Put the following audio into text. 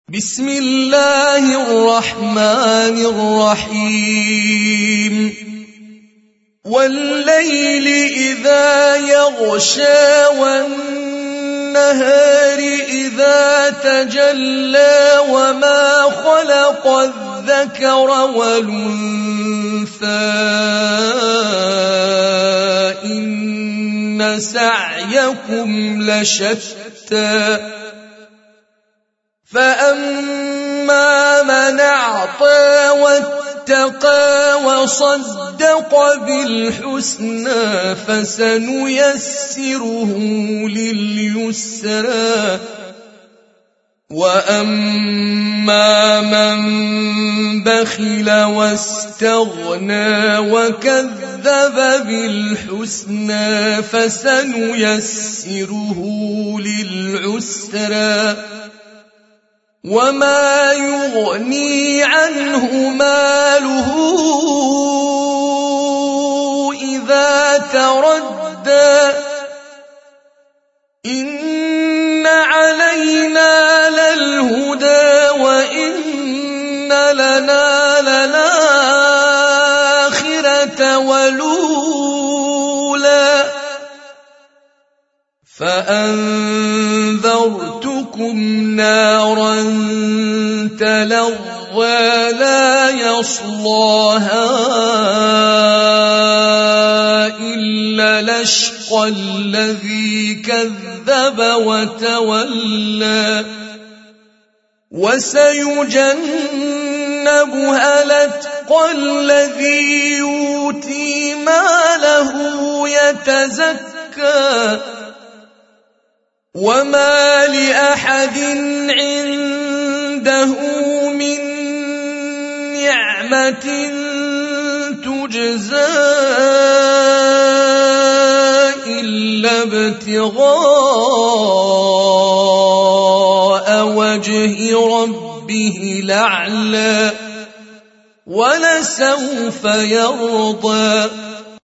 بسم الله الرحمن الرحيم والليل إذا يغشى والنهار إذا تجلى وما خلق الذكر والأنثى إن سعيكم لشتى فأما من أعطى واتقى وصدق بالحسنى فسنيسره لليسرى وأما من بخل واستغنى وكذب بالحسنى فسنيسره للعسرى وما يغني عنه ماله إذا تردى إن علينا للهدى وإن لنا للآخرة والأولى فأنذرتكم نارا تلظى لا يصلاها إلا الأشقى الذي كذب وتولى وسيجنبها الأتقى الذي يؤتي ماله يتزكى وما لأحد عنده من نعمة تجزى إلا ابتغاء وجه ربه الأعلى ولسوف يرضى